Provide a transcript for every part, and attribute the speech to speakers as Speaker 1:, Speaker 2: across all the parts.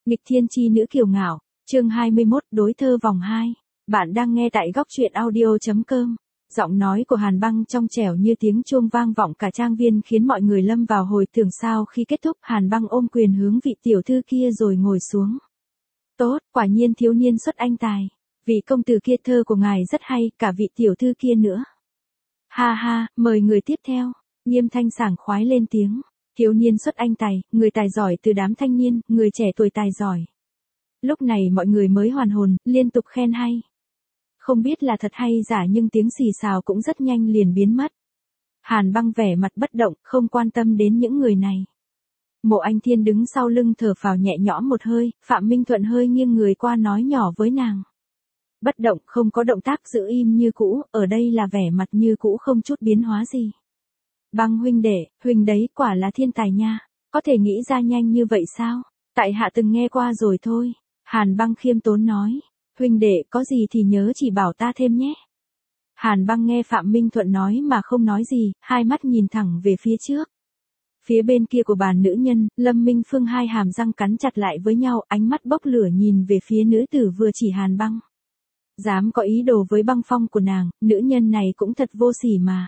Speaker 1: Nghịch thiên chi nữ kiều ngạo, chương 21, đối thơ vòng 2. Bạn đang nghe tại góc truyện audio.com. Giọng nói của Hàn Băng trong trẻo như tiếng chuông vang vọng cả trang viên khiến mọi người lâm vào hồi tưởng sau khi kết thúc. Hàn Băng ôm quyền hướng vị tiểu thư kia rồi ngồi xuống. Tốt, quả nhiên thiếu niên xuất anh tài. Vị công tử kia thơ của ngài rất hay, cả vị tiểu thư kia nữa. Ha ha, mời người tiếp theo. Nghiêm Thanh sảng khoái lên tiếng. Thiếu niên xuất anh tài, người tài giỏi từ đám thanh niên, người trẻ tuổi tài giỏi. Lúc này mọi người mới hoàn hồn, liên tục khen hay. Không biết là thật hay giả nhưng tiếng xì xào cũng rất nhanh liền biến mất. Hàn Băng vẻ mặt bất động, không quan tâm đến những người này. Mộ Anh Thiên đứng sau lưng thở phào nhẹ nhõm một hơi, Phạm Minh Thuận hơi nghiêng người qua nói nhỏ với nàng. Bất động, không có động tác, giữ im như cũ, ở đây là vẻ mặt như cũ không chút biến hóa gì. Băng huynh đệ, huynh đấy quả là thiên tài nha, có thể nghĩ ra nhanh như vậy sao? Tại hạ từng nghe qua rồi thôi. Hàn Băng khiêm tốn nói, huynh đệ có gì thì nhớ chỉ bảo ta thêm nhé. Hàn Băng nghe Phạm Minh Thuận nói mà không nói gì, hai mắt nhìn thẳng về phía trước. Phía bên kia của bàn nữ nhân, Lâm Minh Phương hai hàm răng cắn chặt lại với nhau, ánh mắt bốc lửa nhìn về phía nữ tử vừa chỉ Hàn Băng. Dám có ý đồ với Băng Phong của nàng, nữ nhân này cũng thật vô sỉ mà.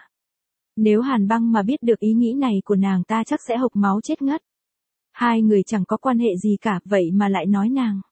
Speaker 1: Nếu Hàn Băng mà biết được ý nghĩ này của nàng ta chắc sẽ hộc máu chết ngất. Hai người chẳng có quan hệ gì cả, vậy mà lại nói nàng.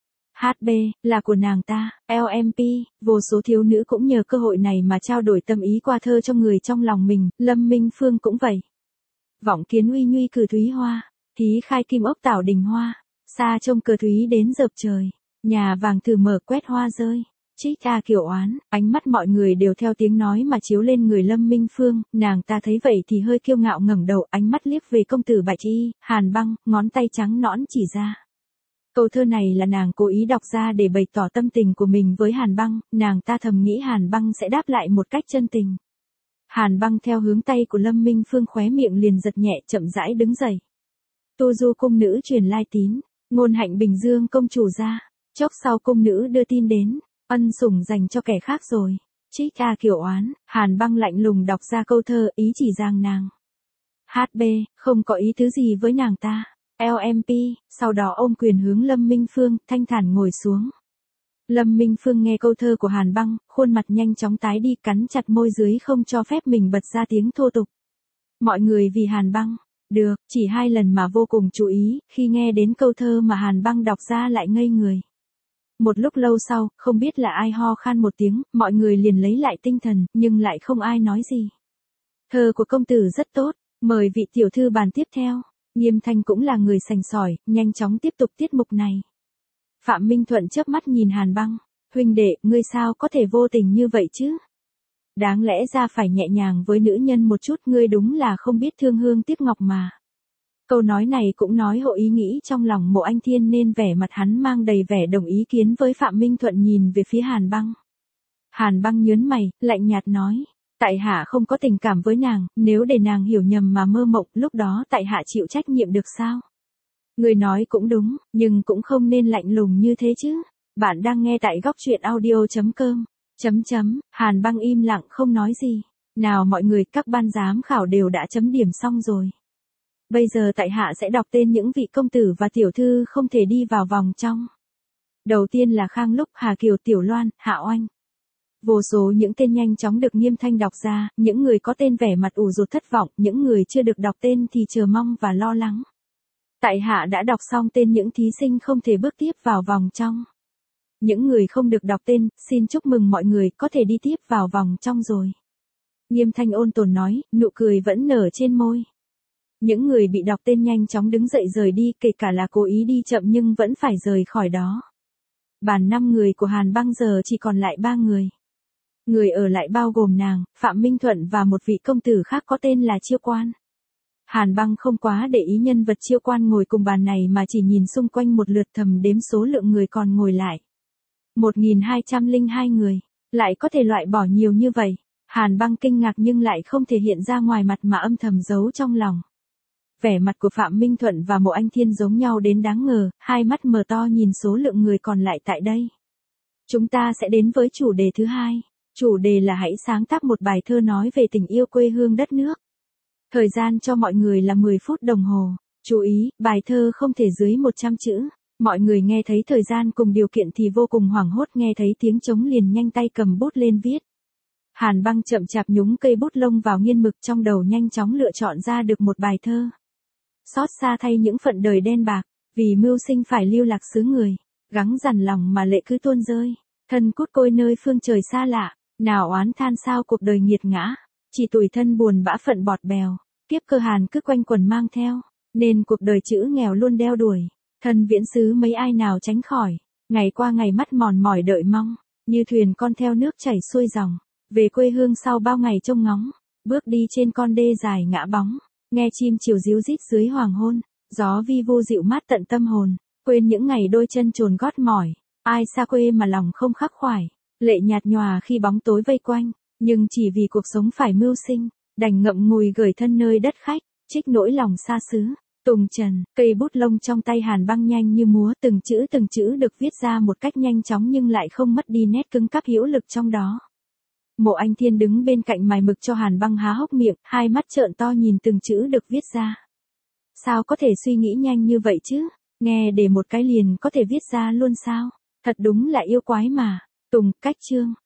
Speaker 1: HB, là của nàng ta, LMP, vô số thiếu nữ cũng nhờ cơ hội này mà trao đổi tâm ý qua thơ cho người trong lòng mình, Lâm Minh Phương cũng vậy. Vọng kiến uy nhuy cử thúy hoa, thí khai kim ốc tảo đình hoa, xa trông cờ thúy đến dợp trời, nhà vàng thử mở quét hoa rơi. Trích ta kiểu oán, ánh mắt mọi người đều theo tiếng nói mà chiếu lên người Lâm Minh Phương, nàng ta thấy vậy thì hơi kiêu ngạo ngẩng đầu, ánh mắt liếc về công tử Bạch Y, Hàn Băng, ngón tay trắng nõn chỉ ra. Câu thơ này là nàng cố ý đọc ra để bày tỏ tâm tình của mình với Hàn Băng, nàng ta thầm nghĩ Hàn Băng sẽ đáp lại một cách chân tình. Hàn Băng theo hướng tay của Lâm Minh Phương khóe miệng liền giật nhẹ, chậm rãi đứng dậy. Tu Du cung nữ truyền lai tín, ngôn hạnh Bình Dương công chủ ra, chốc sau cung nữ đưa tin đến. Ân sủng dành cho kẻ khác rồi. Trích ta kiểu oán, Hàn Băng lạnh lùng đọc ra câu thơ, ý chỉ rằng nàng. HB, không có ý tứ gì với nàng ta. LMP, sau đó ôm quyền hướng Lâm Minh Phương, thanh thản ngồi xuống. Lâm Minh Phương nghe câu thơ của Hàn Băng, khuôn mặt nhanh chóng tái đi, cắn chặt môi dưới không cho phép mình bật ra tiếng thô tục. Mọi người vì Hàn Băng. Được, chỉ 2 lần mà vô cùng chú ý, khi nghe đến câu thơ mà Hàn Băng đọc ra lại ngây người. Một lúc lâu sau, không biết là ai ho khan một tiếng, mọi người liền lấy lại tinh thần, nhưng lại không ai nói gì. Thơ của công tử rất tốt, mời vị tiểu thư bàn tiếp theo. Nghiêm Thanh cũng là người sành sỏi, nhanh chóng tiếp tục tiết mục này. Phạm Minh Thuận chớp mắt nhìn Hàn Băng, huynh đệ, ngươi sao có thể vô tình như vậy chứ? Đáng lẽ ra phải nhẹ nhàng với nữ nhân một chút, ngươi đúng là không biết thương hương tiếc ngọc mà. Câu nói này cũng nói hộ ý nghĩ trong lòng Mộ Anh Thiên nên vẻ mặt hắn mang đầy vẻ đồng ý kiến với Phạm Minh Thuận nhìn về phía Hàn Băng. Hàn Băng nhớn mày, lạnh nhạt nói, tại hạ không có tình cảm với nàng, nếu để nàng hiểu nhầm mà mơ mộng, lúc đó tại hạ chịu trách nhiệm được sao? Người nói cũng đúng, nhưng cũng không nên lạnh lùng như thế chứ. Bạn đang nghe tại góc truyện audio.com. Hàn Băng im lặng không nói gì. Nào mọi người, các ban giám khảo đều đã chấm điểm xong rồi. Bây giờ tại hạ sẽ đọc tên những vị công tử và tiểu thư không thể đi vào vòng trong. Đầu tiên là Khang Lúc, Hà Kiều, Tiểu Loan, Hạ Oanh. Vô số những tên nhanh chóng được Nghiêm Thanh đọc ra, những người có tên vẻ mặt ủ rột thất vọng, những người chưa được đọc tên thì chờ mong và lo lắng. Tại hạ đã đọc xong tên những thí sinh không thể bước tiếp vào vòng trong. Những người không được đọc tên, xin chúc mừng mọi người có thể đi tiếp vào vòng trong rồi. Nghiêm Thanh ôn tồn nói, nụ cười vẫn nở trên môi. Những người bị đọc tên nhanh chóng đứng dậy rời đi, kể cả là cố ý đi chậm nhưng vẫn phải rời khỏi đó. Bàn 5 người của Hàn Băng giờ chỉ còn lại 3 người. Người ở lại bao gồm nàng, Phạm Minh Thuận và một vị công tử khác có tên là Chiêu Quan. Hàn Băng không quá để ý nhân vật Chiêu Quan ngồi cùng bàn này mà chỉ nhìn xung quanh một lượt thầm đếm số lượng người còn ngồi lại. 1202 người, lại có thể loại bỏ nhiều như vậy. Hàn Băng kinh ngạc nhưng lại không thể hiện ra ngoài mặt mà âm thầm giấu trong lòng. Vẻ mặt của Phạm Minh Thuận và Mộ Anh Thiên giống nhau đến đáng ngờ, hai mắt mở to nhìn số lượng người còn lại tại đây. Chúng ta sẽ đến với chủ đề thứ 2. Chủ đề là hãy sáng tác một bài thơ nói về tình yêu quê hương đất nước. Thời gian cho mọi người là 10 phút đồng hồ. Chú ý, bài thơ không thể dưới 100 chữ. Mọi người nghe thấy thời gian cùng điều kiện thì vô cùng hoảng hốt, nghe thấy tiếng trống liền nhanh tay cầm bút lên viết. Hàn Băng chậm chạp nhúng cây bút lông vào nghiên mực, trong đầu nhanh chóng lựa chọn ra được một bài thơ. Xót xa thay những phận đời đen bạc, vì mưu sinh phải lưu lạc xứ người, gắng dằn lòng mà lệ cứ tuôn rơi, thân cút côi nơi phương trời xa lạ, nào oán than sao cuộc đời nghiệt ngã, chỉ tủi thân buồn bã phận bọt bèo, kiếp cơ hàn cứ quanh quẩn mang theo, nên cuộc đời chữ nghèo luôn đeo đuổi, thân viễn xứ mấy ai nào tránh khỏi, ngày qua ngày mắt mòn mỏi đợi mong, như thuyền con theo nước chảy xuôi dòng, về quê hương sau bao ngày trông ngóng, bước đi trên con đê dài ngã bóng, nghe chim chiều ríu rít dưới hoàng hôn, gió vi vu dịu mát tận tâm hồn, quên những ngày đôi chân chồn gót mỏi, ai xa quê mà lòng không khắc khoải, lệ nhạt nhòa khi bóng tối vây quanh, nhưng chỉ vì cuộc sống phải mưu sinh, đành ngậm ngùi gửi thân nơi đất khách, trích nỗi lòng xa xứ. Tùng Trần, cây bút lông trong tay Hàn Băng nhanh như múa, từng chữ được viết ra một cách nhanh chóng nhưng lại không mất đi nét cứng cáp hữu lực trong đó. Mộ Anh Thiên đứng bên cạnh mài mực cho Hàn Băng há hốc miệng, hai mắt trợn to nhìn từng chữ được viết ra. Sao có thể suy nghĩ nhanh như vậy chứ? Nghe để một cái liền có thể viết ra luôn sao? Thật đúng là yêu quái mà. Tùng, cách chương.